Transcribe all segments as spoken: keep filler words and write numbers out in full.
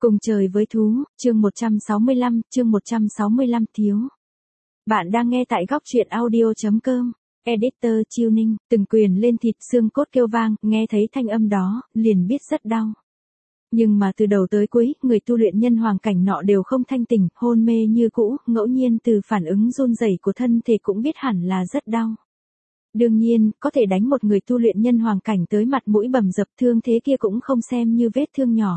Cùng trời với thú, chương một trăm sáu mươi lăm, chương một trăm sáu mươi lăm thiếu. Bạn đang nghe tại góc truyện audio.com. Editor Chiêu Ninh, từng quyền lên thịt xương cốt kêu vang, nghe thấy thanh âm đó, liền biết rất đau. Nhưng mà từ đầu tới cuối, người tu luyện nhân hoàng cảnh nọ đều không thanh tỉnh, hôn mê như cũ, ngẫu nhiên từ phản ứng run rẩy của thân thể cũng biết hẳn là rất đau. Đương nhiên, có thể đánh một người tu luyện nhân hoàng cảnh tới mặt mũi bầm dập thương thế kia cũng không xem như vết thương nhỏ.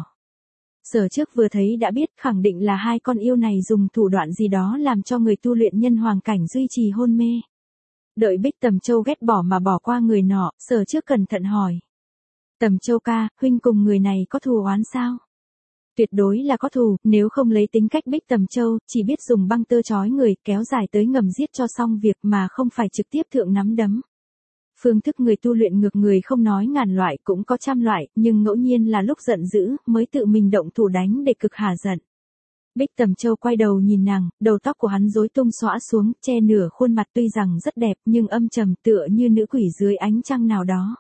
Sở trước vừa thấy đã biết khẳng định là hai con yêu này dùng thủ đoạn gì đó làm cho người tu luyện nhân hoàng cảnh duy trì hôn mê. Đợi Bích Tầm Châu ghét bỏ mà bỏ qua người nọ, sở trước cẩn thận hỏi. Tầm Châu ca, huynh cùng người này có thù oán sao? Tuyệt đối là có thù, nếu không lấy tính cách Bích Tầm Châu, chỉ biết dùng băng tơ trói người kéo dài tới ngầm giết cho xong việc mà không phải trực tiếp thượng nắm đấm. Phương thức người tu luyện ngược người không nói ngàn loại cũng có trăm loại, nhưng ngẫu nhiên là lúc giận dữ mới tự mình động thủ đánh để cực hả giận. Bích Tầm Châu quay đầu nhìn nàng, đầu tóc của hắn rối tung xõa xuống, che nửa khuôn mặt tuy rằng rất đẹp nhưng âm trầm tựa như nữ quỷ dưới ánh trăng nào đó.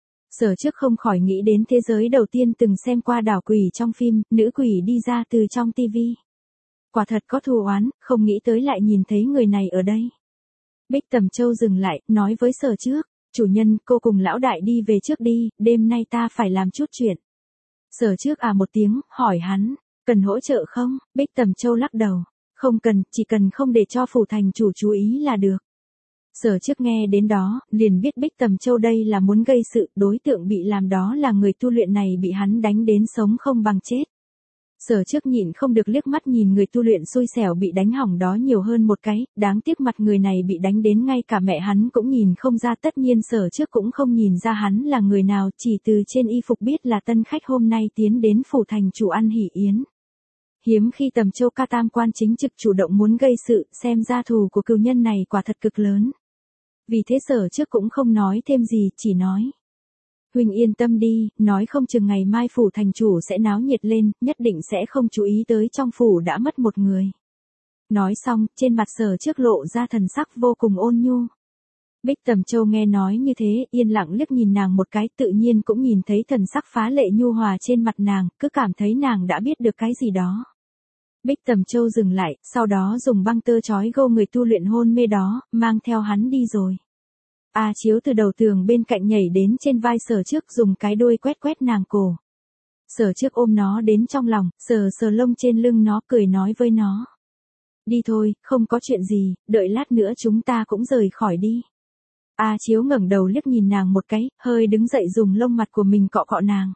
Sở trước không khỏi nghĩ đến thế giới đầu tiên từng xem qua đảo quỷ trong phim, nữ quỷ đi ra từ trong tivi. Quả thật có thù oán, không nghĩ tới lại nhìn thấy người này ở đây. Bích Tầm Châu dừng lại, nói với sở trước. Chủ nhân, cô cùng lão đại đi về trước đi, đêm nay ta phải làm chút chuyện. Sở trước à một tiếng, hỏi hắn, cần hỗ trợ không? Bích Tầm Châu lắc đầu, không cần, chỉ cần không để cho phủ thành chủ chú ý là được. Sở trước nghe đến đó, liền biết Bích Tầm Châu đây là muốn gây sự, đối tượng bị làm đó là người tu luyện này bị hắn đánh đến sống không bằng chết. Sở trước nhịn không được liếc mắt nhìn người tu luyện xui xẻo bị đánh hỏng đó nhiều hơn một cái, đáng tiếc mặt người này bị đánh đến ngay cả mẹ hắn cũng nhìn không ra, tất nhiên sở trước cũng không nhìn ra hắn là người nào, chỉ từ trên y phục biết là tân khách hôm nay tiến đến phủ thành chủ ăn hỷ yến. Hiếm khi Tầm Châu ca tam quan chính trực chủ động muốn gây sự, xem ra thù của cừu nhân này quả thật cực lớn. Vì thế sở trước cũng không nói thêm gì, chỉ nói. Huynh yên tâm đi, nói không chừng ngày mai phủ thành chủ sẽ náo nhiệt lên, nhất định sẽ không chú ý tới trong phủ đã mất một người. Nói xong, trên mặt sở trước lộ ra thần sắc vô cùng ôn nhu. Bích Tầm Châu nghe nói như thế, yên lặng liếc nhìn nàng một cái, tự nhiên cũng nhìn thấy thần sắc phá lệ nhu hòa trên mặt nàng, cứ cảm thấy nàng đã biết được cái gì đó. Bích Tầm Châu dừng lại, sau đó dùng băng tơ trói gô người tu luyện hôn mê đó, mang theo hắn đi rồi. A Chiếu từ đầu tường bên cạnh nhảy đến trên vai sở trước, dùng cái đuôi quét quét nàng cổ. Sở trước ôm nó đến trong lòng, sờ sờ lông trên lưng nó, cười nói với nó. Đi thôi, không có chuyện gì, đợi lát nữa chúng ta cũng rời khỏi đi. A Chiếu ngẩng đầu liếc nhìn nàng một cái, hơi đứng dậy dùng lông mặt của mình cọ cọ nàng.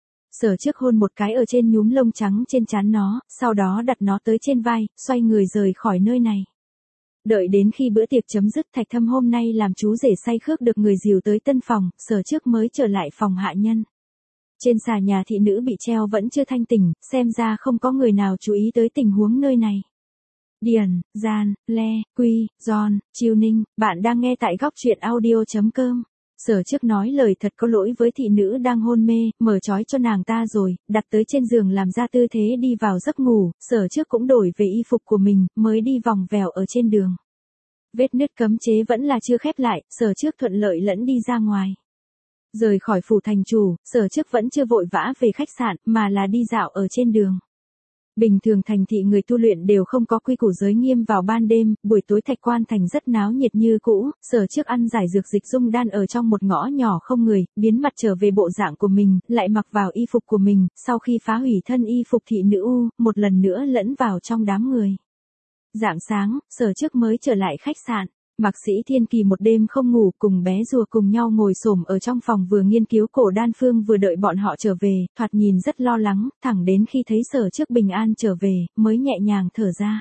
Sở trước hôn một cái ở trên nhúm lông trắng trên trán nó, sau đó đặt nó tới trên vai, xoay người rời khỏi nơi này. Đợi đến khi bữa tiệc chấm dứt, Thạch Thâm hôm nay làm chú rể say khước được người dìu tới tân phòng, sở trước mới trở lại phòng hạ nhân. Trên xà nhà thị nữ bị treo vẫn chưa thanh tỉnh, xem ra không có người nào chú ý tới tình huống nơi này. Điền, Gian, Le, Quy, John, Chiêu Ninh, bạn đang nghe tại góc truyện audio.com. Sở trước nói lời thật có lỗi với thị nữ đang hôn mê, mở trói cho nàng ta rồi, đặt tới trên giường làm ra tư thế đi vào giấc ngủ, sở trước cũng đổi về y phục của mình, mới đi vòng vèo ở trên đường. Vết nứt cấm chế vẫn là chưa khép lại, sở trước thuận lợi lẫn đi ra ngoài. Rời khỏi phủ thành chủ, sở trước vẫn chưa vội vã về khách sạn, mà là đi dạo ở trên đường. Bình thường thành thị người tu luyện đều không có quy củ giới nghiêm vào ban đêm, buổi tối Thạch Quan thành rất náo nhiệt như cũ, sở trước ăn giải dược dịch dung đan ở trong một ngõ nhỏ không người, biến mặt trở về bộ dạng của mình, lại mặc vào y phục của mình, sau khi phá hủy thân y phục thị nữ u, một lần nữa lẫn vào trong đám người. Rạng sáng, sở trước mới trở lại khách sạn. Mạc Sĩ Thiên Kỳ một đêm không ngủ, cùng bé rùa cùng nhau ngồi xổm ở trong phòng vừa nghiên cứu cổ đan phương vừa đợi bọn họ trở về, thoạt nhìn rất lo lắng, thẳng đến khi thấy sở trước bình an trở về, mới nhẹ nhàng thở ra.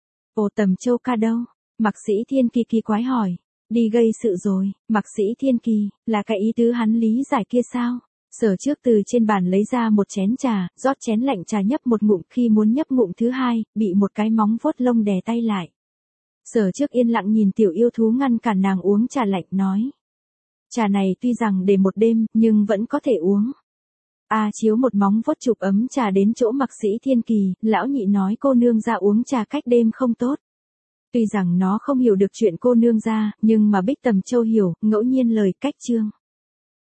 Ồ, Tầm Châu ca đâu? Mạc Sĩ Thiên Kỳ kỳ quái hỏi. Đi gây sự rồi. Mạc Sĩ Thiên Kỳ, là cái ý tứ hắn lý giải kia sao? Sở trước từ trên bàn lấy ra một chén trà, rót chén lạnh trà nhấp một ngụm, khi muốn nhấp ngụm thứ hai, bị một cái móng vuốt lông đè tay lại. Sở trước yên lặng nhìn tiểu yêu thú ngăn cản nàng uống trà lạnh, nói. Trà này tuy rằng để một đêm, nhưng vẫn có thể uống. A Chiếu một móng vuốt chụp ấm trà đến chỗ Mạc Sĩ Thiên Kỳ, lão nhị nói cô nương ra uống trà cách đêm không tốt. Tuy rằng nó không hiểu được chuyện cô nương ra, nhưng mà Bích Tầm Châu hiểu, ngẫu nhiên lời cách chương.